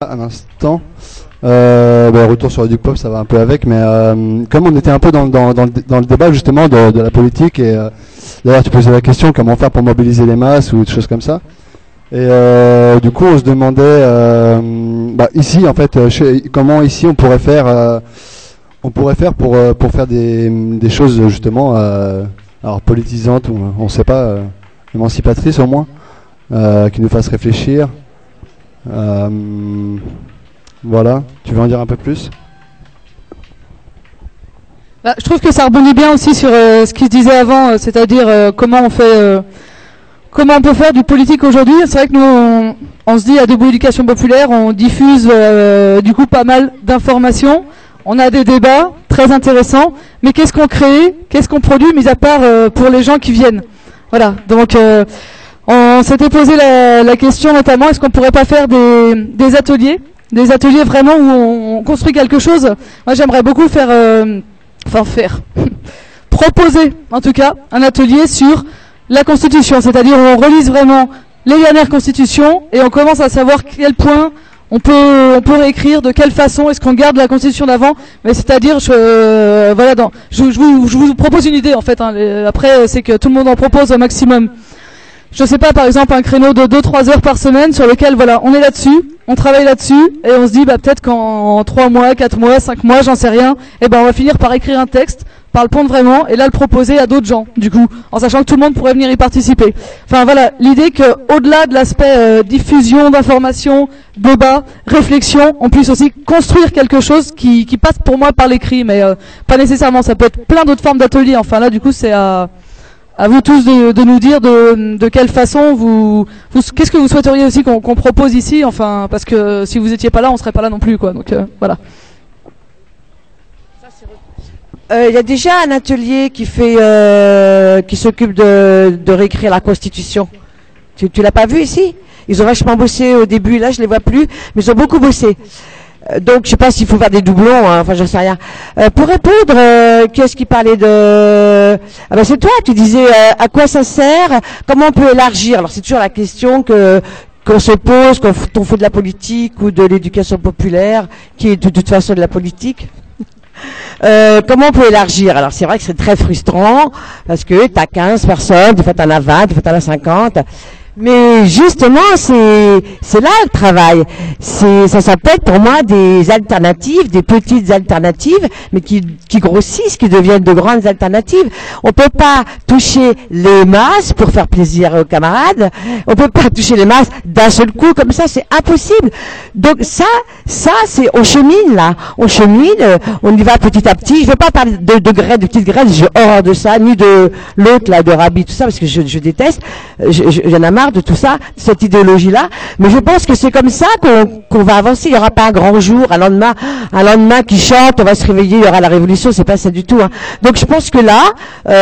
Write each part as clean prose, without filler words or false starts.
Un instant. Retour sur le Duc Pop, ça va un peu avec, mais comme on était un peu dans le débat justement de la politique, et d'ailleurs tu posais la question comment faire pour mobiliser les masses ou des choses comme ça, et du coup on se demandait ici en fait comment ici on pourrait faire pour faire des choses justement alors politisantes ou on sait pas émancipatrices au moins, qui nous fassent réfléchir. Voilà, tu veux en dire un peu plus? Je trouve que ça rebondit bien aussi sur ce qui se disait avant, c'est-à-dire comment on peut faire du politique aujourd'hui. C'est vrai que nous, on se dit à Debout Éducation Populaire, on diffuse du coup pas mal d'informations, on a des débats très intéressants, mais qu'est-ce qu'on crée, qu'est-ce qu'on produit, mis à part pour les gens qui viennent. Voilà, donc on s'était posé la question notamment, est-ce qu'on pourrait pas faire des ateliers vraiment où on construit quelque chose. Moi j'aimerais beaucoup proposer en tout cas un atelier sur la Constitution, c'est-à-dire où on relise vraiment les dernières constitutions et on commence à savoir quel point on peut réécrire, de quelle façon est-ce qu'on garde la Constitution d'avant, mais c'est-à-dire je vous propose une idée en fait, après c'est que tout le monde en propose au maximum. Je sais pas, par exemple, un créneau de 2-3 heures par semaine sur lequel, voilà, on est là-dessus, on travaille là-dessus, et on se dit, peut-être qu'en 3 mois, 4 mois, 5 mois, j'en sais rien, on va finir par écrire un texte, par le pondre vraiment, et là le proposer à d'autres gens, du coup, en sachant que tout le monde pourrait venir y participer. Enfin voilà, l'idée que, au-delà de l'aspect diffusion d'informations, débat, réflexion, on puisse aussi construire quelque chose qui passe pour moi par l'écrit, mais pas nécessairement, ça peut être plein d'autres formes d'ateliers, enfin là, du coup, c'est à vous tous de nous dire de quelle façon qu'est-ce que vous souhaiteriez aussi qu'on propose ici, enfin, parce que si vous étiez pas là, on serait pas là non plus, quoi. Donc voilà. Il y a déjà un atelier qui s'occupe de réécrire la Constitution. Tu l'as pas vu ici? Ils ont vachement bossé au début, là je les vois plus, mais ils ont beaucoup bossé. Donc je sais pas s'il faut faire des doublons, hein, enfin j'en sais rien. Pour répondre, qu'est-ce qui parlait de... Ah ben c'est toi, tu disais à quoi ça sert, comment on peut élargir. Alors c'est toujours la question qu'on se pose quand on fait de la politique ou de l'éducation populaire, qui est de toute façon de la politique. Comment on peut élargir? Alors c'est vrai que c'est très frustrant, parce que t'as 15 personnes, des fois t'en as 20, des fois t'en as 50. Mais justement, c'est là le travail. Ça s'appelle pour moi des alternatives, des petites alternatives, mais qui grossissent, qui deviennent de grandes alternatives. On peut pas toucher les masses pour faire plaisir aux camarades. On peut pas toucher les masses d'un seul coup comme ça, c'est impossible. Donc ça c'est, on chemine là, on y va petit à petit. Je veux pas parler de petites graines, j'ai horreur de ça, ni de l'autre là, de Rabi, tout ça, parce que je déteste. J'en ai marre de tout ça, de cette idéologie-là, mais je pense que c'est comme ça qu'on va avancer. Il n'y aura pas un grand jour, un lendemain qui chante, on va se réveiller, il y aura la révolution, c'est pas ça du tout. Hein. Donc je pense que là,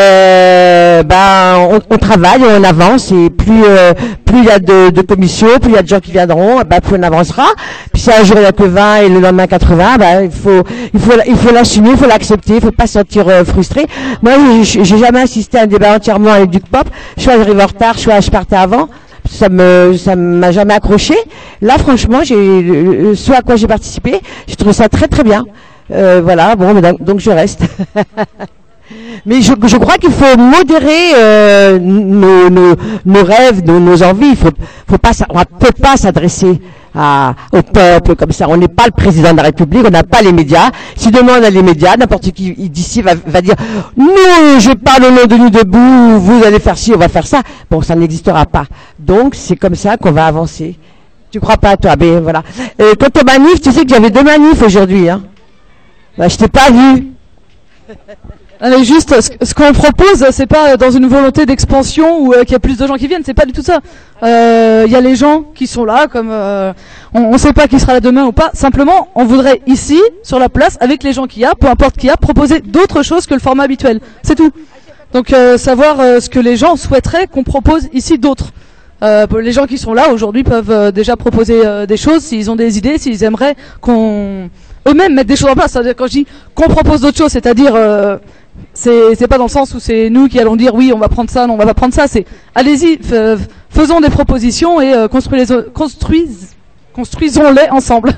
on travaille, on avance, et plus il y a de commissions, plus il y a de gens qui viendront, plus on avancera. Puis si un jour il n'y a que 20 et le lendemain 80, il faut l'assumer, il faut l'accepter, il faut pas se sentir frustré. Moi, j'ai jamais assisté à un débat entièrement avec Duc Pop. Soit j'arrive en retard, soit je partais avant. Ça m'a jamais accroché. Là, franchement, ce à quoi j'ai participé, j'ai trouvé ça très très bien. Voilà, bon, donc je reste. Mais je crois qu'il faut modérer nos rêves, nos envies. On peut pas s'adresser au peuple comme ça. On n'est pas le président de la République, on n'a pas les médias. Si demain on a les médias, n'importe qui d'ici va dire non, je parle au nom de nous debout, vous allez faire ci, on va faire ça. Bon, ça n'existera pas. Donc c'est comme ça qu'on va avancer. Tu crois pas, toi? Ben voilà. Quant aux manifs, tu sais qu'il y avait 2 manifs aujourd'hui, hein. Je t'ai pas vu. Mais juste, ce qu'on propose, c'est pas dans une volonté d'expansion ou qu'il y a plus de gens qui viennent, c'est pas du tout ça. Il y a les gens qui sont là, comme on sait pas qui sera là demain ou pas. Simplement, on voudrait ici, sur la place, avec les gens qu'il y a, peu importe qui y a, proposer d'autres choses que le format habituel. C'est tout. Donc savoir ce que les gens souhaiteraient qu'on propose ici d'autres. Les gens qui sont là aujourd'hui peuvent déjà proposer des choses, s'ils ont des idées, s'ils aimeraient qu'on eux-mêmes mettre des choses en place. C'est-à-dire, quand je dis qu'on propose d'autres choses, c'est-à-dire c'est pas dans le sens où c'est nous qui allons dire oui on va prendre ça, non on va pas prendre ça, c'est allez-y, faisons des propositions et construisons Construisons-les ensemble.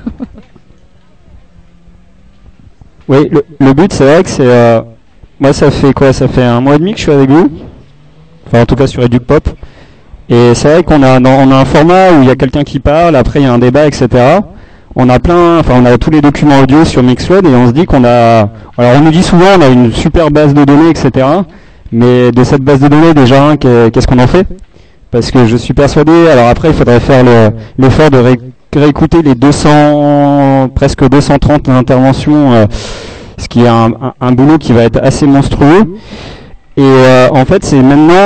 Oui, le but, c'est vrai que c'est... moi, ça fait quoi? Ça fait 1 mois et demi que je suis avec vous. Enfin, en tout cas, sur EducPop. Et c'est vrai qu'on a un format où il y a quelqu'un qui parle, après il y a un débat, etc. On a tous les documents audio sur Mixcloud et on se dit qu'on a... Alors, on nous dit souvent, on a une super base de données, etc. Mais de cette base de données, déjà, qu'est-ce qu'on en fait? Parce que je suis persuadé... Alors après, il faudrait faire l'effort de réécouter les presque 230 interventions, ce qui est un boulot qui va être assez monstrueux. Et en fait, c'est maintenant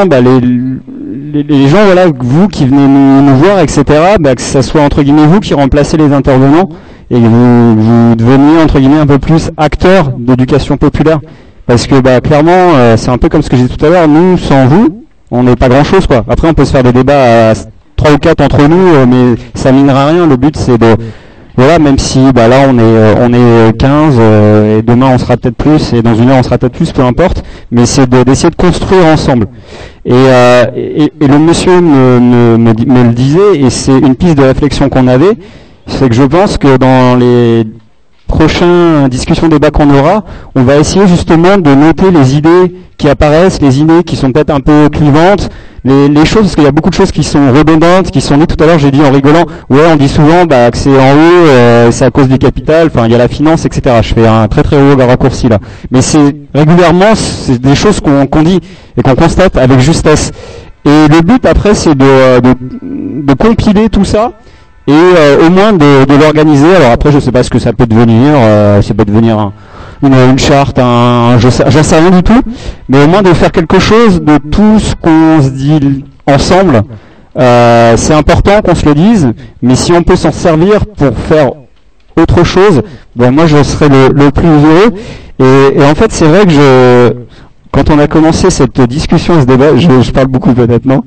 les gens, voilà, vous qui venez nous voir, etc., que ça soit entre guillemets vous qui remplacez les intervenants et que vous deveniez entre guillemets un peu plus acteurs d'éducation populaire. Parce que clairement, c'est un peu comme ce que j'ai dit tout à l'heure, nous, sans vous, on n'est pas grand-chose, quoi. Après, on peut se faire des débats à 3 ou 4 entre nous, mais ça minera rien. Le but, c'est de... Voilà, même si là on est 15 et demain on sera peut-être plus et dans 1 heure on sera peut-être plus, peu importe, mais c'est d'essayer de construire ensemble. Et le monsieur me le disait, et c'est une piste de réflexion qu'on avait, c'est que je pense que dans les prochains discussions, débats qu'on aura, on va essayer justement de noter les idées qui apparaissent, les idées qui sont peut-être un peu clivantes, les choses, parce qu'il y a beaucoup de choses qui sont redondantes, qui sont dites tout à l'heure, j'ai dit en rigolant, ouais, on dit souvent que c'est en haut, c'est à cause du capital, enfin il y a la finance, etc. Je fais un très très haut raccourci là. Mais c'est régulièrement, c'est des choses qu'on dit et qu'on constate avec justesse. Et le but après, c'est de compiler tout ça et au moins de l'organiser. Alors après, je sais pas ce que ça peut devenir, ça peut devenir une charte, j'en sais rien du tout, mais au moins de faire quelque chose de tout ce qu'on se dit ensemble. C'est important qu'on se le dise, mais si on peut s'en servir pour faire autre chose, moi je serais le plus heureux. Et en fait, c'est vrai que quand on a commencé cette discussion, ce débat, je parle beaucoup peut-être, non?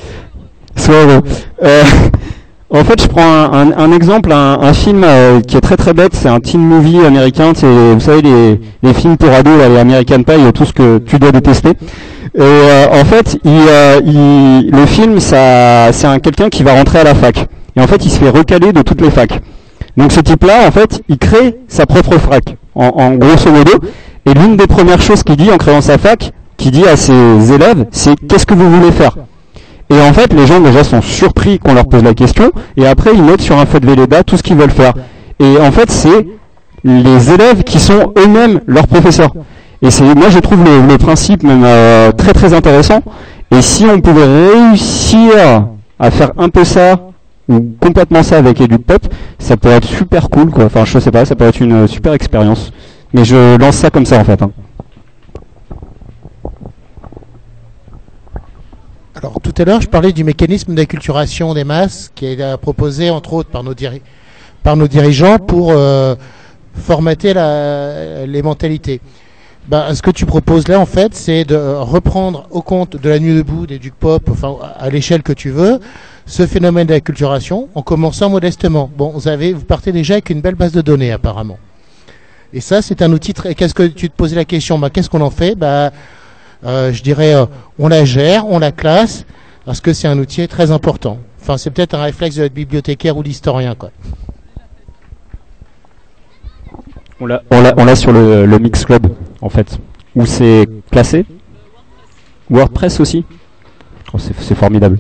En fait, je prends un exemple, un film qui est très très bête, c'est un teen movie américain, c'est, vous savez, les films pour ados, là, les American Pie, tout ce que tu dois détester. Et en fait, le film, c'est quelqu'un qui va rentrer à la fac. Et en fait, il se fait recaler de toutes les facs. Donc ce type-là, en fait, il crée sa propre fac, en grosso modo. Et l'une des premières choses qu'il dit en créant sa fac, qu'il dit à ses élèves, c'est « Qu'est-ce que vous voulez faire ?» Et en fait, les gens déjà sont surpris qu'on leur pose la question, et après ils notent sur un feu de Velleda tout ce qu'ils veulent faire. Et en fait, c'est les élèves qui sont eux-mêmes leurs professeurs. Et moi je trouve le principe même très très intéressant. Et si on pouvait réussir à faire un peu ça, ou complètement ça avec EducPop, ça pourrait être super cool, quoi. Enfin, je sais pas, ça pourrait être une super expérience. Mais je lance ça comme ça en fait. Alors tout à l'heure, je parlais du mécanisme d'acculturation des masses qui est proposé entre autres par nos dirigeants pour formater les mentalités. Ce que tu proposes là, en fait, c'est de reprendre au compte de la Nuit debout, d'EducPop, enfin à l'échelle que tu veux, ce phénomène d'acculturation en commençant modestement. Bon, vous partez déjà avec une belle base de données apparemment. Et ça, c'est un outil très... Qu'est-ce que tu te posais la question? Qu'est-ce qu'on en fait? Je dirais, on la gère, on la classe, parce que c'est un outil très important. Enfin, c'est peut-être un réflexe de notre bibliothécaire ou d'historien, quoi. On l'a sur le Mixcloud, en fait, où c'est classé. WordPress aussi. Oh, c'est formidable.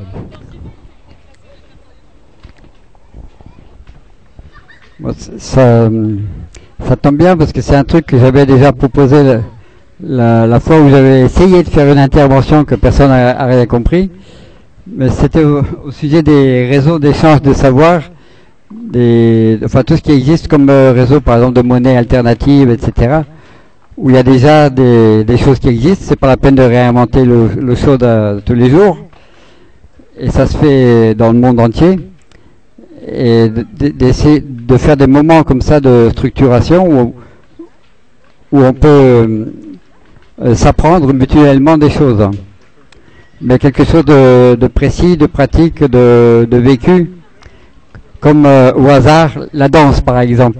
Bon, ça tombe bien parce que c'est un truc que j'avais déjà proposé la fois où j'avais essayé de faire une intervention que personne n'a rien compris. Mais c'était au sujet des réseaux d'échange de savoir, enfin tout ce qui existe comme réseau, par exemple de monnaie alternative, etc. Où il y a déjà des choses qui existent. C'est pas la peine de réinventer le show tous les jours. Et ça se fait dans le monde entier. Et d'essayer de faire des moments comme ça de structuration où on peut s'apprendre mutuellement des choses. Mais quelque chose de précis, de pratique, de vécu, comme au hasard la danse par exemple.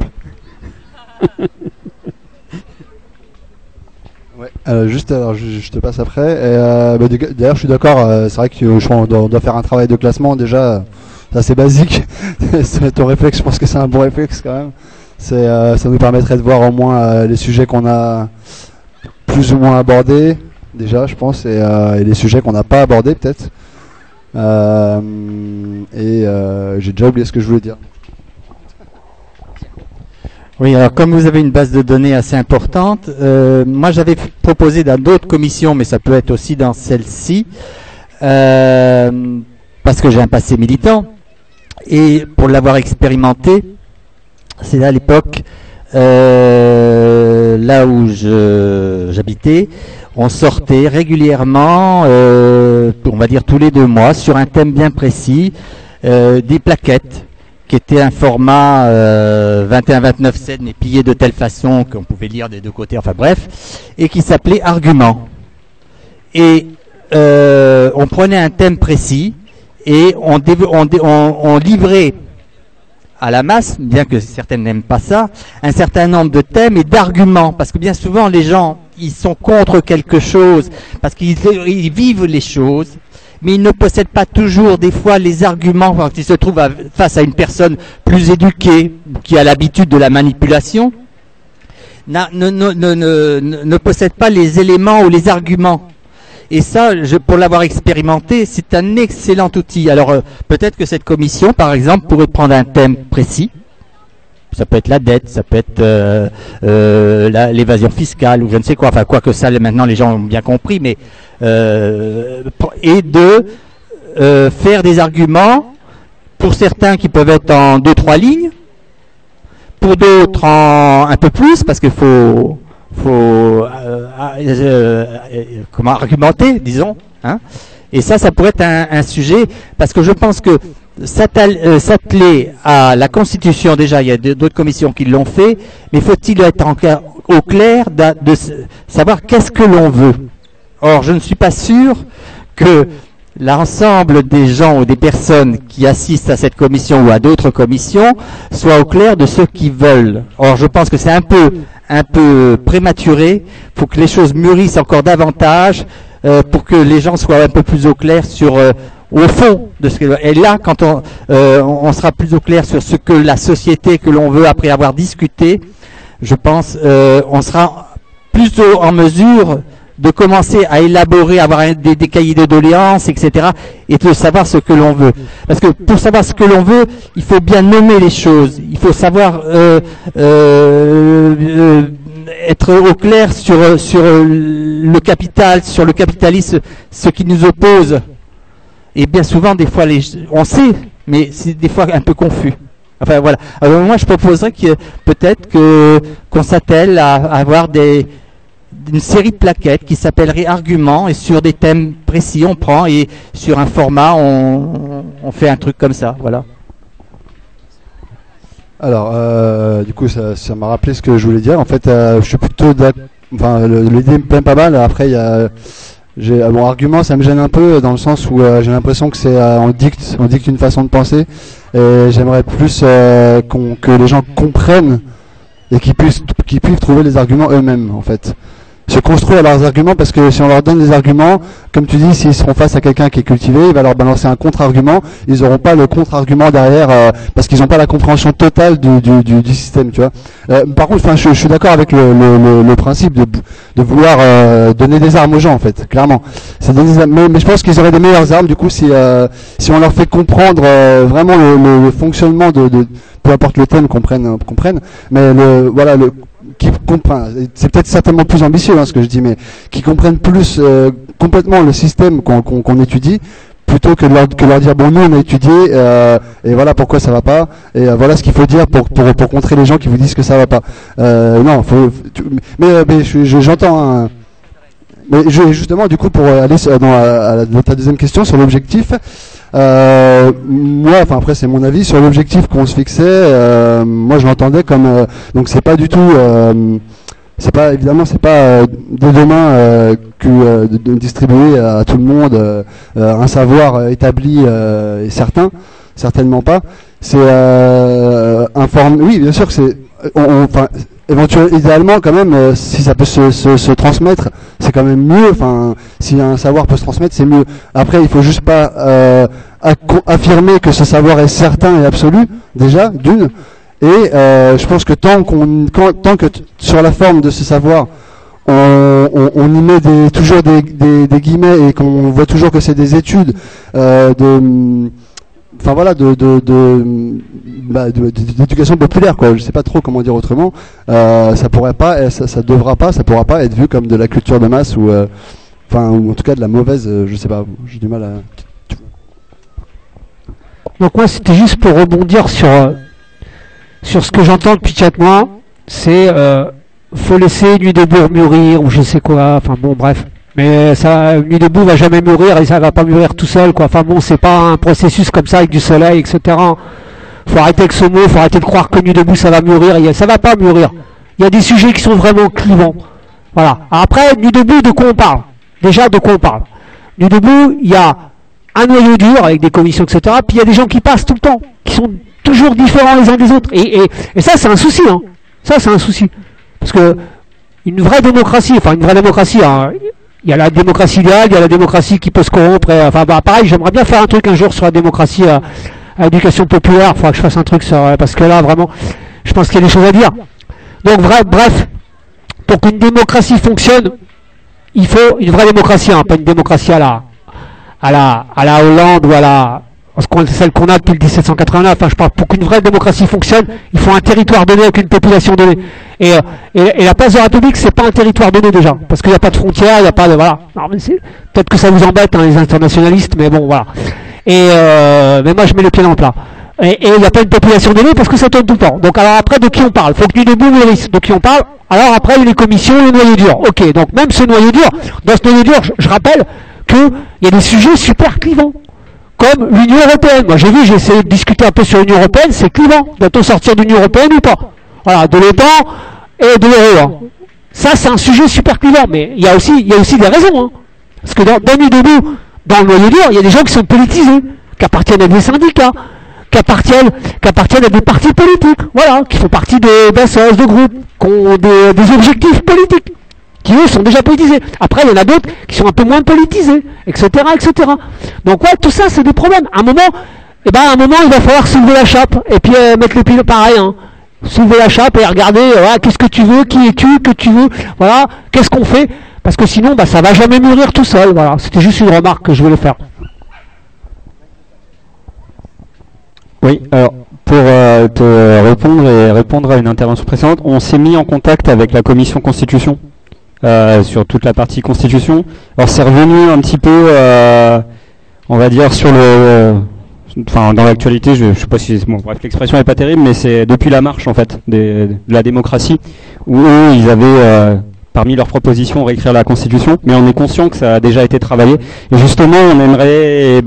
Ouais, juste alors je te passe après. D'ailleurs je suis d'accord, c'est vrai qu'on doit faire un travail de classement déjà. c'est assez basique. Ton réflexe, je pense que c'est un bon réflexe quand même. Ça nous permettrait de voir au moins les sujets qu'on a plus ou moins abordés déjà, je pense, et les sujets qu'on n'a pas abordés peut-être. J'ai déjà oublié ce que je voulais dire. Oui, alors comme vous avez une base de données assez importante, moi j'avais proposé dans d'autres commissions, mais ça peut être aussi dans celle-ci, parce que j'ai un passé militant, et pour l'avoir expérimenté, c'est à l'époque, là où j'habitais, on sortait régulièrement, on va dire tous les 2 mois, sur un thème bien précis, des plaquettes, qui était un format 21-29-7, mais plié de telle façon qu'on pouvait lire des 2 côtés, enfin bref, et qui s'appelait Argument. Et on prenait un thème précis et on livrait à la masse, bien que certains n'aiment pas ça, un certain nombre de thèmes et d'arguments, parce que bien souvent les gens, ils sont contre quelque chose, parce qu'ils vivent les choses, mais ils ne possèdent pas toujours des fois les arguments quand ils se trouvent face à une personne plus éduquée, qui a l'habitude de la manipulation, ne possède pas les éléments ou les arguments. Et ça, pour l'avoir expérimenté, c'est un excellent outil. Alors peut-être que cette commission, par exemple, pourrait prendre un thème précis. Ça peut être la dette, ça peut être l'évasion fiscale ou je ne sais quoi. Enfin, quoi que ça, maintenant les gens ont bien compris, mais et de faire des arguments pour certains qui peuvent être en 2-3 lignes, pour d'autres en un peu plus, parce qu'il faut comment argumenter, disons, hein. Et ça pourrait être un sujet, parce que je pense que s'atteler à la Constitution, déjà, il y a d'autres commissions qui l'ont fait, mais faut-il être au clair de savoir qu'est-ce que l'on veut. Or, je ne suis pas sûr que l'ensemble des gens ou des personnes qui assistent à cette commission ou à d'autres commissions soient au clair de ce qu'ils veulent. Or, je pense que c'est un peu prématuré. Il faut que les choses mûrissent encore davantage pour que les gens soient un peu plus au clair sur au fond de ce que. Et là, quand on sera plus au clair sur ce que la société que l'on veut après avoir discuté, je pense on sera plus en mesure de commencer à élaborer, avoir des cahiers de doléances, etc., et de savoir ce que l'on veut. Parce que pour savoir ce que l'on veut, il faut bien nommer les choses. Il faut savoir être au clair sur le capital, sur le capitalisme, ce qui nous oppose. Et bien souvent, des fois, on sait, mais c'est des fois un peu confus. Enfin voilà. Alors moi, je proposerais que peut-être qu'on s'attelle à avoir une série de plaquettes qui s'appellerait Arguments, et sur des thèmes précis on prend, et sur un format on fait un truc comme ça, voilà. Alors du coup ça m'a rappelé ce que je voulais dire. En fait je suis plutôt enfin l'idée me plaît pas mal. Après bon, argument, ça me gêne un peu dans le sens où j'ai l'impression que c'est on dicte une façon de penser, et j'aimerais plus que les gens comprennent et qu'ils puissent trouver les arguments eux-mêmes, en fait. Se construire leurs arguments, parce que si on leur donne des arguments, comme tu dis, s'ils seront face à quelqu'un qui est cultivé, il va leur balancer un contre-argument, ils n'auront pas le contre-argument derrière, parce qu'ils n'ont pas la compréhension totale du système, tu vois. Par contre, enfin, je suis d'accord avec le principe de vouloir donner des armes aux gens, en fait, clairement. Mais je pense qu'ils auraient des meilleures armes, du coup, si on leur fait comprendre vraiment le fonctionnement peu importe le thème, comprennent, mais qui comprennent, c'est peut-être certainement plus ambitieux ce que je dis, mais qui comprennent plus complètement le système qu'on étudie, plutôt que de leur dire bon, nous on a étudié et voilà pourquoi ça va pas, et voilà ce qu'il faut dire pour contrer les gens qui vous disent que ça va pas. Non, mais j'entends. Hein. Mais justement, du coup, pour aller à ta deuxième question sur l'objectif, moi, enfin après c'est mon avis sur l'objectif qu'on se fixait. Moi, je l'entendais comme donc c'est pas du tout, c'est pas dès demain que de distribuer à tout le monde un savoir établi et certain, certainement pas. C'est oui, bien sûr que c'est, enfin idéalement quand même, si ça peut se transmettre, c'est quand même mieux. Enfin, si un savoir peut se transmettre, c'est mieux. Après, il faut juste pas affirmer que ce savoir est certain et absolu, déjà, d'une. Et je pense que tant que sur la forme de ce savoir, on y met toujours des guillemets et qu'on voit toujours que c'est des études d'éducation populaire, quoi. Je sais pas trop comment dire autrement. Ça pourra pas être vu comme de la culture de masse ou en tout cas de la mauvaise. Je sais pas. J'ai du mal à. Donc moi, c'était juste pour rebondir sur ce que j'entends depuis 4 mois. C'est faut laisser Nuit debout mûrir ou je sais quoi. Enfin bon, bref. Mais ça, Nuit debout va jamais mûrir et ça va pas mûrir tout seul, quoi. Enfin bon, c'est pas un processus comme ça avec du soleil, etc. Faut arrêter avec ce mot, faut arrêter de croire que Nuit debout ça va mûrir. Ça va pas mûrir. Il y a des sujets qui sont vraiment clivants. Voilà. Après, Nuit debout, de quoi on parle? Déjà, de quoi on parle? Nuit debout, il y a un noyau dur avec des commissions, etc. Puis il y a des gens qui passent tout le temps, qui sont toujours différents les uns des autres. Et ça, c'est un souci, hein. Ça, c'est un souci. Parce que une vraie démocratie, hein, il y a la démocratie idéale, il y a la démocratie qui peut se corrompre. Pareil, j'aimerais bien faire un truc un jour sur la démocratie à éducation populaire. Il faudra que je fasse un truc sur, parce que là, vraiment, je pense qu'il y a des choses à dire. Donc, bref, pour qu'une démocratie fonctionne, il faut une vraie démocratie, hein, pas une démocratie à la Hollande ou celle qu'on a depuis le 1789. Enfin, je parle, pour qu'une vraie démocratie fonctionne, il faut un territoire donné avec une population donnée. Et la place de la République, c'est pas un territoire donné déjà, parce qu'il n'y a pas de frontières, il n'y a pas de voilà. Peut-être que ça vous embête, hein, les internationalistes, mais bon, voilà. Mais moi, je mets le pied dans le plat. Et il n'y a pas une population donnée parce que ça tourne tout le temps. Donc alors après, de qui on parle? Faut que Nuit debout mûrisse. De qui on parle? Alors après, il y a les commissions, le noyau dur. Ok, donc même ce noyau dur, dans ce noyau dur, je rappelle qu'il y a des sujets super clivants. Comme l'Union Européenne. Moi j'ai essayé de discuter un peu sur l'Union Européenne, c'est clivant. Doit-on sortir de l'Union Européenne ou pas? Voilà, de l'OTAN et de l'euro. Hein. Ça c'est un sujet super clivant, mais il y a aussi des raisons. Hein. Parce que dans Nuit debout, dans le noyau dur, il y a des gens qui sont politisés, qui appartiennent à des syndicats, qui appartiennent à des partis politiques, voilà, qui font partie d'associations, de groupes, qui ont des objectifs politiques, qui eux sont déjà politisés. Après, il y en a d'autres qui sont un peu moins politisés, etc., etc. Donc ouais, tout ça, c'est des problèmes. À un moment, il va falloir soulever la chape et puis mettre le pied pareil. Hein. Soulever la chape et regarder, qu'est-ce que tu veux, qui es-tu, que tu veux, voilà, qu'est-ce qu'on fait, parce que sinon, ça va jamais mûrir tout seul. Voilà, c'était juste une remarque que je voulais faire. Oui, alors pour te répondre à une intervention précédente, on s'est mis en contact avec la commission constitution sur toute la partie constitution. Alors c'est revenu un petit peu, on va dire sur dans l'actualité, je sais pas si bref, l'expression est pas terrible, mais c'est depuis la marche en fait de la démocratie où eux ils avaient parmi leurs propositions réécrire la constitution, mais on est conscient que ça a déjà été travaillé et justement on aimerait,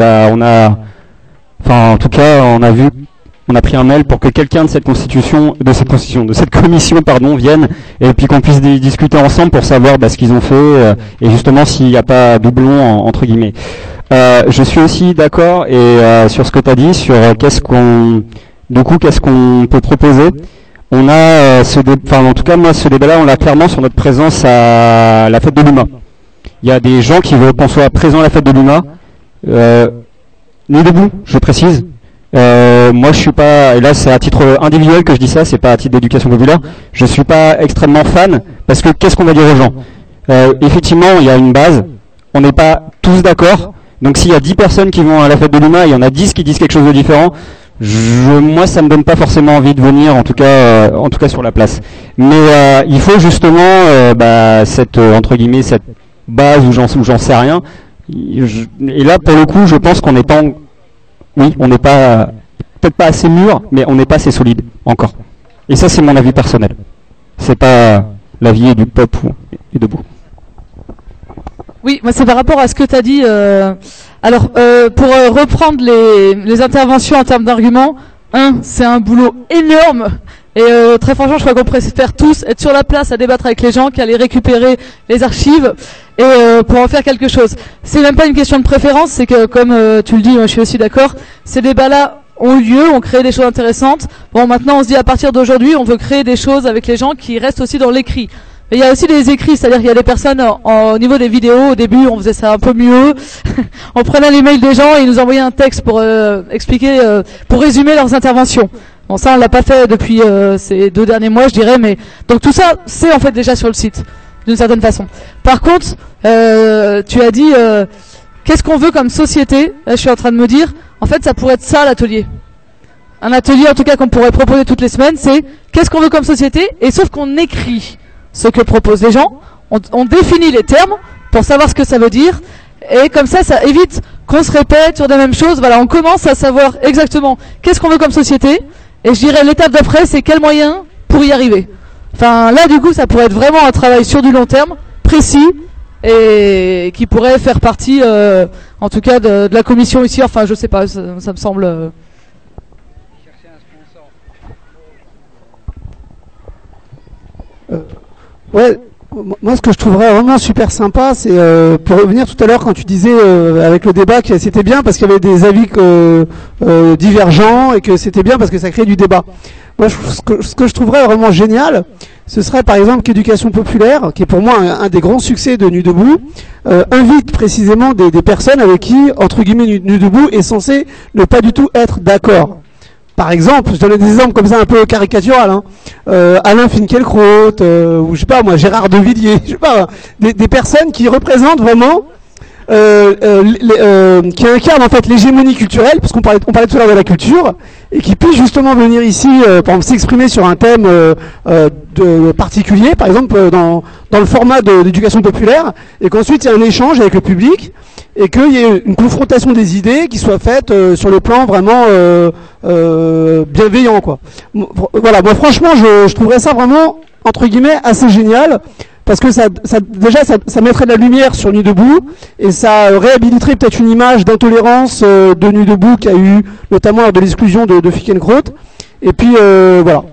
en tout cas, on a pris un mail pour que quelqu'un de cette commission, vienne et puis qu'on puisse discuter ensemble pour savoir ce qu'ils ont fait et justement s'il n'y a pas doublon entre guillemets. Je suis aussi d'accord sur ce que tu as dit sur qu'est-ce qu'on peut proposer. On a en tout cas moi ce débat-là on l'a clairement sur notre présence à la fête de l'UMA. Il y a des gens qui veulent qu'on soit présent à la fête de l'UMA. Nuit debout, je précise. Moi, je suis pas, et là, c'est à titre individuel que je dis ça, c'est pas à titre d'éducation populaire. Je suis pas extrêmement fan parce que qu'est-ce qu'on va dire aux gens? Effectivement, il y a une base. On n'est pas tous d'accord. Donc, s'il y a 10 personnes qui vont à la fête de l'UMA, il y en a 10 qui disent quelque chose de différent. Moi, ça me donne pas forcément envie de venir, en tout cas sur la place. Mais il faut justement, cette entre guillemets cette base où j'en sais rien. Et là, pour le coup, je pense qu'on n'est pas, on n'est pas, peut-être pas assez mûr, mais on n'est pas assez solide encore. Et ça, c'est mon avis personnel. C'est pas l'avis du pop et debout. Oui, moi c'est par rapport à ce que tu as dit. Alors, pour reprendre les interventions en termes d'arguments, c'est un boulot énorme. Et très franchement, je crois qu'on préfère tous être sur la place à débattre avec les gens qu'aller récupérer les archives et pour en faire quelque chose. C'est même pas une question de préférence, c'est que comme tu le dis, moi, je suis aussi d'accord, ces débats-là, ont eu lieu, ont créé des choses intéressantes. Bon, maintenant on se dit à partir d'aujourd'hui, on veut créer des choses avec les gens qui restent aussi dans l'écrit. Mais il y a aussi des écrits, c'est-à-dire qu'il y a des personnes au niveau des vidéos, au début on faisait ça un peu mieux. On prenait les mails des gens et ils nous envoyaient un texte pour expliquer, pour résumer leurs interventions. Bon, ça on l'a pas fait depuis ces 2 derniers mois, je dirais, mais donc tout ça c'est en fait déjà sur le site d'une certaine façon. Par contre, tu as dit qu'est-ce qu'on veut comme société? Là, je suis en train de me dire, en fait ça pourrait être ça l'atelier. Un atelier en tout cas qu'on pourrait proposer toutes les semaines, c'est qu'est-ce qu'on veut comme société, et sauf qu'on écrit ce que proposent les gens, on définit les termes pour savoir ce que ça veut dire, et comme ça évite qu'on se répète sur des mêmes choses. Voilà, on commence à savoir exactement qu'est-ce qu'on veut comme société, et je dirais l'étape d'après c'est quel moyen pour y arriver. Enfin là du coup ça pourrait être vraiment un travail sur du long terme, précis, et qui pourrait faire partie en tout cas de la commission ici, enfin je sais pas, ça me semble... Ouais, moi ce que je trouverais vraiment super sympa, c'est pour revenir tout à l'heure quand tu disais avec le débat que c'était bien parce qu'il y avait des avis divergents et que c'était bien parce que ça crée du débat. Moi ce que je trouverais vraiment génial, ce serait par exemple qu'Éducation populaire, qui est pour moi un des grands succès de Nuit debout, invite précisément des personnes avec qui, entre guillemets, Nuit debout est censé ne pas du tout être d'accord. Par exemple, je donne des exemples comme ça un peu caricatural, hein. Alain Finkielkraut, ou je sais pas moi, Gérard de Villiers, je sais pas, des personnes qui représentent vraiment, qui incarnent en fait l'hégémonie culturelle, parce qu'on parlait tout à l'heure de la culture, et qui puissent justement venir ici, par exemple, s'exprimer sur un thème particulier, par exemple dans le format de l'éducation populaire, et qu'ensuite il y a un échange avec le public, et qu'il y ait une confrontation des idées qui soit faite sur le plan vraiment bienveillant, quoi. Voilà, moi franchement je trouverais ça vraiment entre guillemets assez génial, parce que ça mettrait de la lumière sur Nuit debout, et ça réhabiliterait peut-être une image d'intolérance de Nuit debout qu'il y a eu notamment lors de l'exclusion de Finkielkraut, et puis voilà.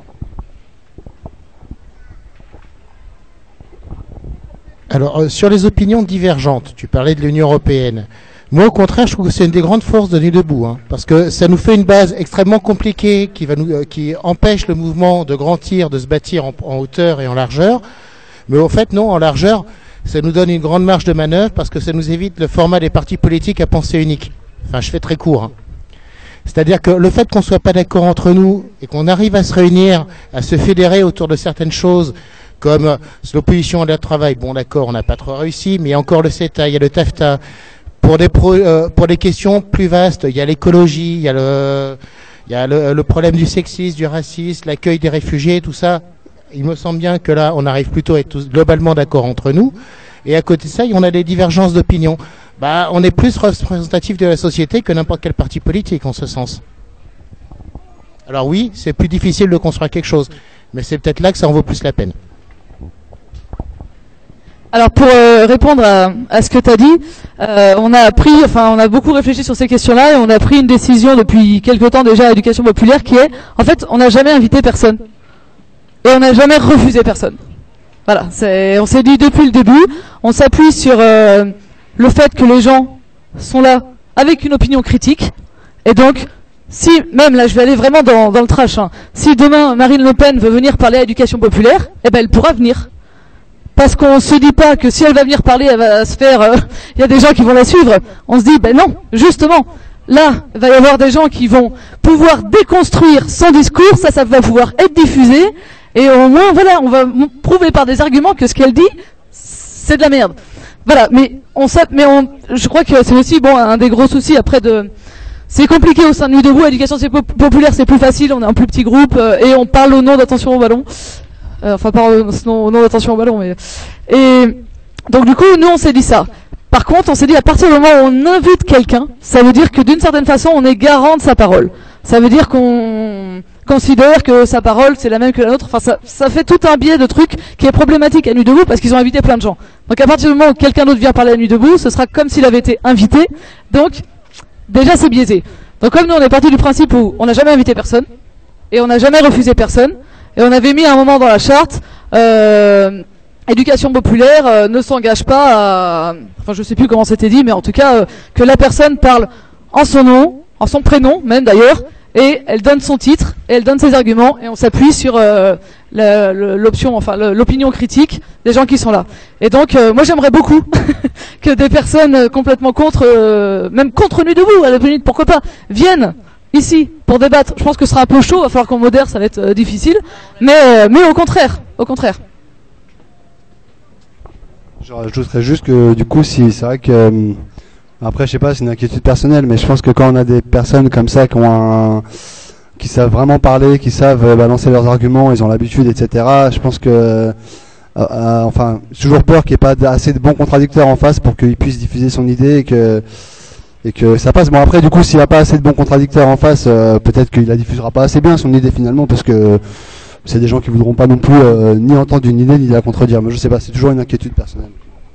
Alors, sur les opinions divergentes, tu parlais de l'Union européenne. Moi, au contraire, je trouve que c'est une des grandes forces de Nuit debout, hein, parce que ça nous fait une base extrêmement compliquée qui empêche le mouvement de grandir, de se bâtir en hauteur et en largeur. Mais au fait, non, en largeur, ça nous donne une grande marge de manœuvre parce que ça nous évite le format des partis politiques à pensée unique. Enfin, je fais très court, hein. C'est-à-dire que le fait qu'on soit pas d'accord entre nous et qu'on arrive à se réunir, à se fédérer autour de certaines choses, comme l'opposition à la travail, bon d'accord, on n'a pas trop réussi, mais il y a encore le CETA, il y a le TAFTA. Pour des questions plus vastes, il y a l'écologie, il y a le problème du sexisme, du racisme, l'accueil des réfugiés, tout ça. Il me semble bien que là, on arrive plutôt à être tous globalement d'accord entre nous. Et à côté de ça, on a des divergences d'opinion. Bah, on est plus représentatif de la société que n'importe quel parti politique en ce sens. Alors oui, c'est plus difficile de construire quelque chose, mais c'est peut-être là que ça en vaut plus la peine. Alors pour répondre à ce que tu as dit, on a beaucoup réfléchi sur ces questions-là et on a pris une décision depuis quelque temps déjà à Éducation populaire qui est, en fait, on n'a jamais invité personne et on n'a jamais refusé personne. Voilà, on s'est dit depuis le début, on s'appuie sur le fait que les gens sont là avec une opinion critique, et donc si, même là je vais aller vraiment dans le trash, hein, si demain Marine Le Pen veut venir parler à Éducation populaire, eh ben elle pourra venir. Parce qu'on se dit pas que si elle va venir parler, elle va se faire... y a des gens qui vont la suivre. On se dit, ben non, justement, là, il va y avoir des gens qui vont pouvoir déconstruire son discours, ça va pouvoir être diffusé, et au moins, voilà, on va prouver par des arguments que ce qu'elle dit, c'est de la merde. Voilà, je crois que c'est aussi, bon, un des gros soucis après de... C'est compliqué au sein de Nuit debout, Éducation populaire, c'est plus facile, on est un plus petit groupe, et on parle au nom d'Attention au ballon. Enfin, pas au nom d'Attention au ballon, mais... Et donc du coup, nous, on s'est dit ça. Par contre, on s'est dit, à partir du moment où on invite quelqu'un, ça veut dire que d'une certaine façon, on est garant de sa parole. Ça veut dire qu'on considère que sa parole, c'est la même que la nôtre. Enfin, ça fait tout un biais de trucs qui est problématique à Nuit debout parce qu'ils ont invité plein de gens. Donc à partir du moment où quelqu'un d'autre vient parler à Nuit debout, ce sera comme s'il avait été invité. Donc, déjà, c'est biaisé. Donc comme nous, on est parti du principe où on n'a jamais invité personne, et on n'a jamais refusé personne, et on avait mis un moment dans la charte, Éducation populaire ne s'engage pas à... Enfin, je sais plus comment c'était dit, mais en tout cas, que la personne parle en son nom, en son prénom même d'ailleurs, et elle donne son titre, et elle donne ses arguments, et on s'appuie sur l'opinion critique des gens qui sont là. Et donc, moi j'aimerais beaucoup que des personnes complètement contre, même contre Nuit debout, à la limite, pourquoi pas, viennent ici pour débattre. Je pense que ce sera un peu chaud, il va falloir qu'on modère, ça va être difficile, mais au contraire. Je rajouterais juste que du coup, si c'est vrai que après, je sais pas, c'est une inquiétude personnelle, mais je pense que quand on a des personnes comme ça qui savent vraiment parler, qui savent balancer leurs arguments, ils ont l'habitude, etc. Je pense que enfin, j'ai toujours peur qu'il n'y ait pas assez de bons contradicteurs en face pour qu'ils puissent diffuser son idée et que ça passe. Bon, après, du coup, s'il n'y a pas assez de bons contradicteurs en face, peut-être qu'il la diffusera pas assez bien son idée finalement, parce que c'est des gens qui voudront pas non plus ni entendre une idée ni la contredire. Mais je sais pas, c'est toujours une inquiétude personnelle.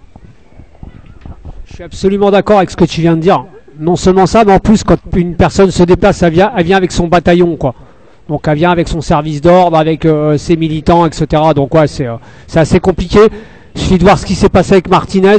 Je suis absolument d'accord avec ce que tu viens de dire. Non seulement ça, mais en plus, quand une personne se déplace, elle vient avec son bataillon, quoi. Donc elle vient avec son service d'ordre, avec ses militants, etc. Donc ouais, c'est assez compliqué. Il suffit de voir ce qui s'est passé avec Martinez.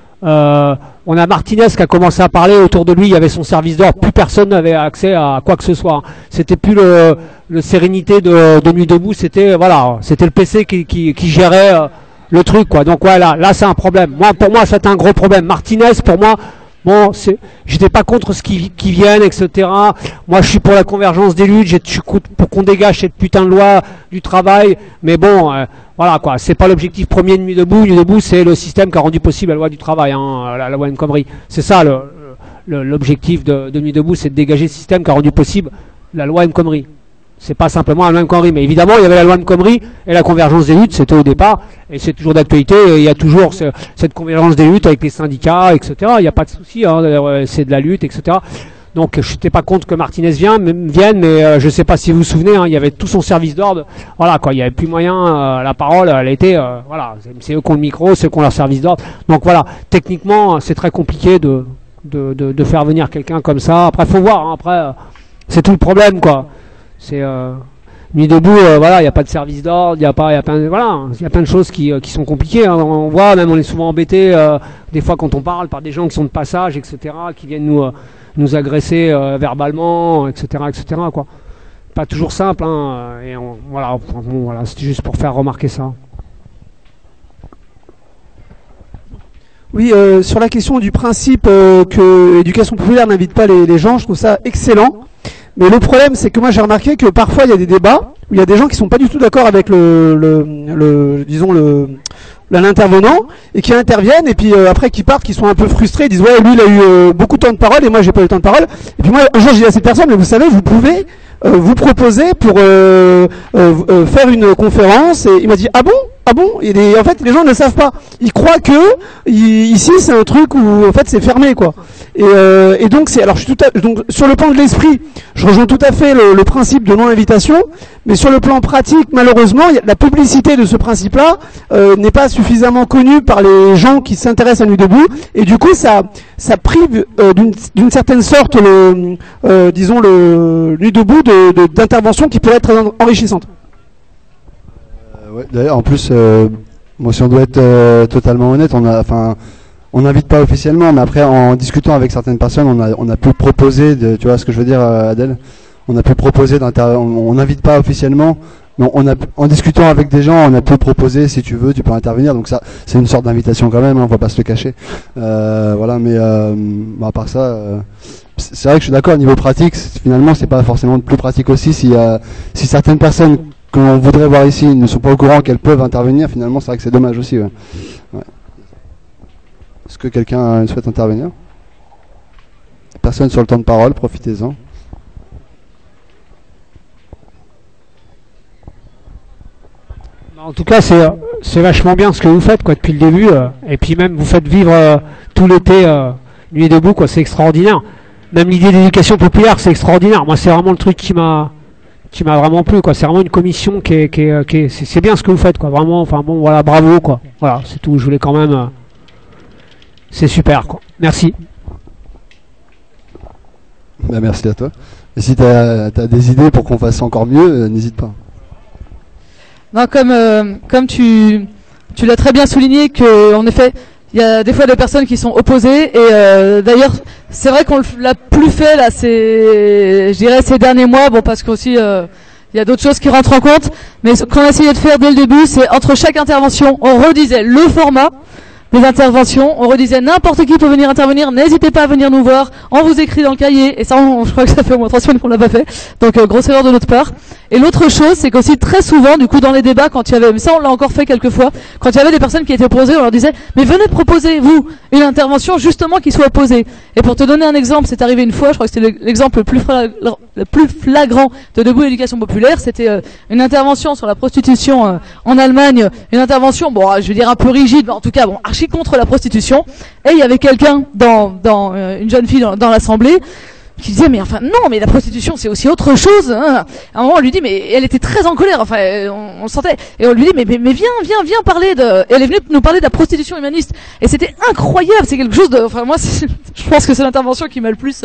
On a Martinez qui a commencé à parler, autour de lui il y avait son service d'ordre, plus personne n'avait accès à quoi que ce soit. C'était plus le sérénité de Nuit debout, c'était le PC qui gérait le truc, quoi. Donc ouais, là c'est un problème. Pour moi c'est un gros problème. Martinez, pour moi, bon, j'étais pas contre ce qui viennent, etc. Moi je suis pour la convergence des luttes, je suis pour qu'on dégage cette putain de loi du travail, mais bon, voilà quoi, c'est pas l'objectif premier de Nuit debout. Nuit debout, c'est le système qui a rendu possible la loi du travail, hein, la loi El Khomri. C'est ça l'objectif de Nuit debout, c'est de dégager ce système qui a rendu possible la loi El Khomri. C'est pas simplement la loi El Khomri, mais évidemment il y avait la loi El Khomri et la convergence des luttes, c'était au départ, et c'est toujours d'actualité, et il y a toujours cette convergence des luttes avec les syndicats, etc. Il n'y a pas de souci, hein, c'est de la lutte, etc. Donc je n'étais pas contre que Martinez vienne, mais je ne sais pas si vous vous souvenez, hein, il y avait tout son service d'ordre, voilà quoi, il n'y avait plus moyen, la parole, elle était, voilà, c'est eux qui ont le micro, c'est eux qui ont leur service d'ordre. Donc voilà, techniquement c'est très compliqué de faire venir quelqu'un comme ça. Après faut voir, hein, après c'est tout le problème quoi. C'est Nuit debout, voilà, il n'y a pas de service d'ordre, il y a plein de choses qui sont compliquées. Hein. On voit, même on est souvent embêté des fois quand on parle par des gens qui sont de passage, etc., qui viennent nous agresser verbalement, etc., quoi. Pas toujours simple, hein. Et voilà, c'était juste pour faire remarquer ça. Oui, sur la question du principe que l'éducation populaire n'invite pas les gens, je trouve ça excellent. Mais le problème, c'est que moi j'ai remarqué que parfois il y a des débats où il y a des gens qui sont pas du tout d'accord avec l'intervenant et qui interviennent et puis après qui partent, qui sont un peu frustrés, ils disent ouais lui il a eu beaucoup de temps de parole et moi j'ai pas eu le temps de parole. Et puis moi un jour j'ai dit à cette personne mais vous savez vous pouvez vous proposer pour faire une conférence et il m'a dit ah bon et en fait les gens ne le savent pas, ils croient que ici c'est un truc où en fait c'est fermé quoi. Et donc donc sur le plan de l'esprit je rejoins tout à fait le principe de non-invitation, mais sur le plan pratique malheureusement la publicité de ce principe là n'est pas suffisamment connue par les gens qui s'intéressent à Nuit debout et du coup ça prive d'une certaine sorte le Nuit debout d'interventions qui pourraient être très enrichissantes. Ouais, d'ailleurs, en plus, moi, si on doit être totalement honnête, on n'invite pas officiellement, mais après, en discutant avec certaines personnes, on a pu proposer, tu vois ce que je veux dire, Adèle, on a pu proposer on n'invite pas officiellement, mais en discutant avec des gens, on a pu proposer, si tu veux, tu peux intervenir, donc ça, c'est une sorte d'invitation quand même, hein, on va pas se le cacher, voilà, mais à part ça. C'est vrai que je suis d'accord, au niveau pratique, finalement, c'est pas forcément plus pratique aussi si certaines personnes qu'on voudrait voir ici ne sont pas au courant qu'elles peuvent intervenir, finalement, c'est vrai que c'est dommage aussi. Ouais. Ouais. Est-ce que quelqu'un souhaite intervenir? Personne sur le temps de parole, profitez-en. En tout cas, c'est vachement bien ce que vous faites quoi, depuis le début. Et puis même, vous faites vivre tout l'été Nuit debout, quoi, c'est extraordinaire. Même l'idée d'éducation populaire, c'est extraordinaire. Moi, c'est vraiment le truc qui m'a vraiment plu, quoi. C'est vraiment une commission c'est bien ce que vous faites, quoi. Vraiment, enfin bon, voilà, bravo, quoi. Voilà, c'est tout. Je voulais quand même, c'est super, quoi. Merci. Bah, merci à toi. Et si tu as des idées pour qu'on fasse encore mieux, n'hésite pas. Non, comme tu l'as très bien souligné, que en effet, Il y a des fois des personnes qui sont opposées et d'ailleurs c'est vrai qu'on l'a plus fait là, je dirais ces derniers mois, bon parce qu'aussi il y a d'autres choses qui rentrent en compte, mais ce qu'on a essayé de faire dès le début, c'est entre chaque intervention, on redisait le format des interventions, on redisait n'importe qui peut venir intervenir, n'hésitez pas à venir nous voir, on vous écrit dans le cahier, et ça je crois que ça fait au moins 3 semaines qu'on l'a pas fait, donc grosse erreur de notre part. Et l'autre chose, c'est qu'aussi très souvent, du coup dans les débats, quand il y avait, mais ça on l'a encore fait quelques fois, quand il y avait des personnes qui étaient opposées, on leur disait, mais venez proposer, vous, une intervention justement qui soit opposée. Et pour te donner un exemple, c'est arrivé une fois, je crois que c'était l'exemple le plus flagrant de Debout l'éducation populaire, c'était une intervention sur la prostitution en Allemagne, une intervention, bon je vais dire un peu rigide, mais en tout cas bon, archi contre la prostitution, et il y avait quelqu'un une jeune fille dans l'assemblée qui disait mais enfin non, mais la prostitution c'est aussi autre chose, hein. À un moment on lui dit, mais elle était très en colère, enfin on le sentait, et on lui dit mais viens parler de, et elle est venue nous parler de la prostitution humaniste, et c'était incroyable, c'est quelque chose de, enfin moi je pense que c'est l'intervention qui m'a le plus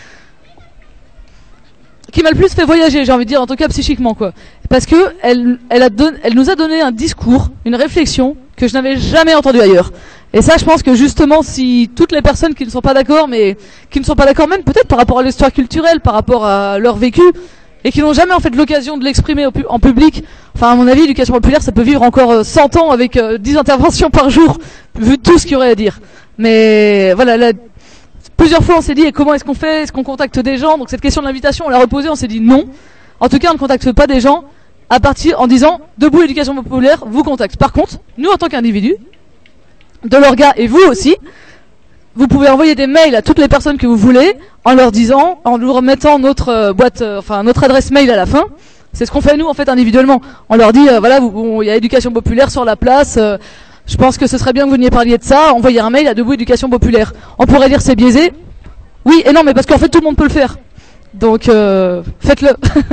fait voyager, j'ai envie de dire, en tout cas psychiquement quoi, parce que elle nous a donné un discours, une réflexion que je n'avais jamais entendu ailleurs. Et ça, je pense que justement, si toutes les personnes qui ne sont pas d'accord, mais qui ne sont pas d'accord même peut-être par rapport à l'histoire culturelle, par rapport à leur vécu, et qui n'ont jamais en fait l'occasion de l'exprimer en public, enfin à mon avis, l'éducation populaire, ça peut vivre encore 100 ans avec 10 interventions par jour, vu tout ce qu'il y aurait à dire. Mais voilà, plusieurs fois on s'est dit, et comment est-ce qu'on fait? Est-ce qu'on contacte des gens? Donc cette question de l'invitation, on l'a reposée, on s'est dit non. En tout cas, on ne contacte pas des gens à partir en disant Debout l'éducation populaire vous contacte. Par contre, nous en tant qu'individus, de l'orga et vous aussi, vous pouvez envoyer des mails à toutes les personnes que vous voulez en leur disant, en nous remettant notre notre adresse mail à la fin. C'est ce qu'on fait nous en fait individuellement. On leur dit voilà, il y a éducation populaire sur la place. Je pense que ce serait bien que vous veniez parler de ça. Envoyez un mail à Debout éducation populaire. On pourrait dire c'est biaisé. Oui et non, mais parce qu'en fait tout le monde peut le faire. Donc faites-le.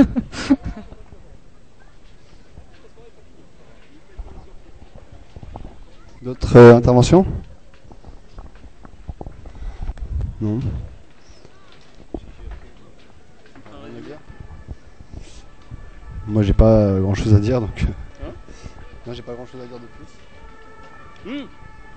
D'autres interventions? Non. Moi j'ai pas grand chose à dire donc. Moi j'ai pas grand chose à dire de plus.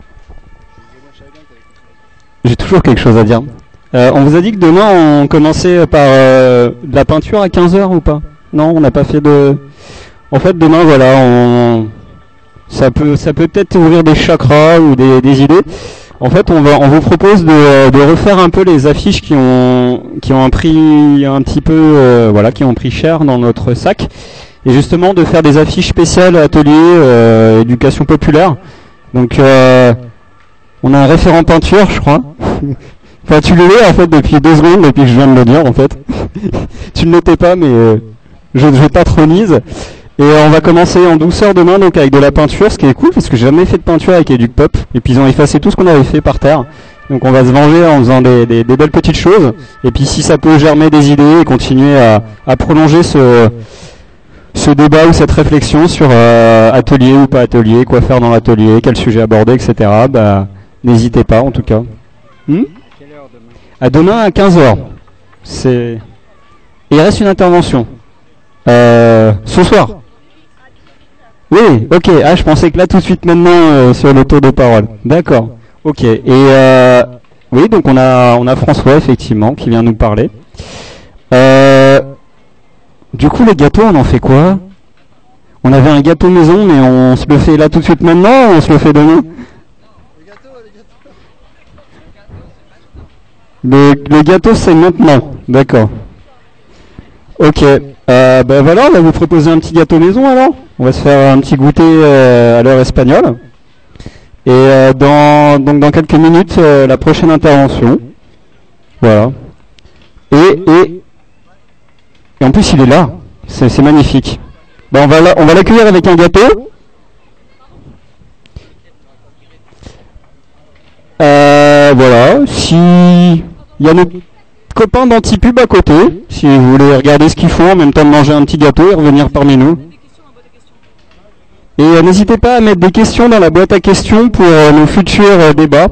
J'ai toujours quelque chose à dire. On vous a dit que demain on commençait par de la peinture à 15h ou pas? Non, on n'a pas fait de... En fait demain voilà, ça peut peut-être ouvrir des chakras ou des idées. En fait on vous propose de refaire un peu les affiches qui ont pris un petit peu qui ont pris cher dans notre sac, et justement de faire des affiches spéciales atelier éducation populaire. Donc on a un référent peinture je crois. Enfin tu l'es en fait depuis 2 secondes depuis que je viens de le dire en fait. Tu ne l'étais pas mais je patronise. Et on va commencer en douceur demain donc avec de la peinture, ce qui est cool parce que j'ai jamais fait de peinture avec EducPop, et puis ils ont effacé tout ce qu'on avait fait par terre. Donc on va se venger en faisant des belles petites choses, et puis si ça peut germer des idées et continuer à prolonger ce débat ou cette réflexion sur atelier ou pas atelier, quoi faire dans l'atelier, quel sujet aborder, etc. Bah n'hésitez pas en tout cas. À demain à 15h. Et il reste une intervention. Ce soir. Oui, ok. Ah, je pensais que là tout de suite maintenant sur le tour de parole. D'accord. Ok. Et oui, donc on a François effectivement qui vient nous parler. Du coup, les gâteaux, on en fait quoi? On avait un gâteau maison, mais on se le fait là tout de suite maintenant ou on se le fait demain? Le gâteau, c'est maintenant. D'accord. Ok. Ben voilà, on va vous proposer un petit gâteau maison alors. On va se faire un petit goûter à l'heure espagnole. Et dans quelques minutes, la prochaine intervention. Voilà. Et en plus, il est là. C'est magnifique. Ben on va l'accueillir avec un gâteau. Voilà. Si il y a nos copains d'Antipub à côté, si vous voulez regarder ce qu'ils font en même temps de manger un petit gâteau et revenir parmi nous. Et n'hésitez pas à mettre des questions dans la boîte à questions pour nos futurs débats.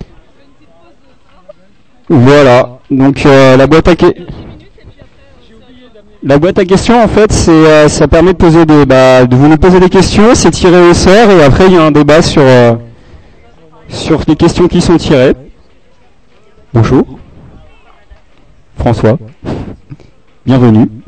Voilà. Donc la boîte à questions en fait ça permet de poser de vous nous poser des questions, c'est tiré au sort et après il y a un débat sur sur les questions qui sont tirées. Bonjour. François. Bienvenue.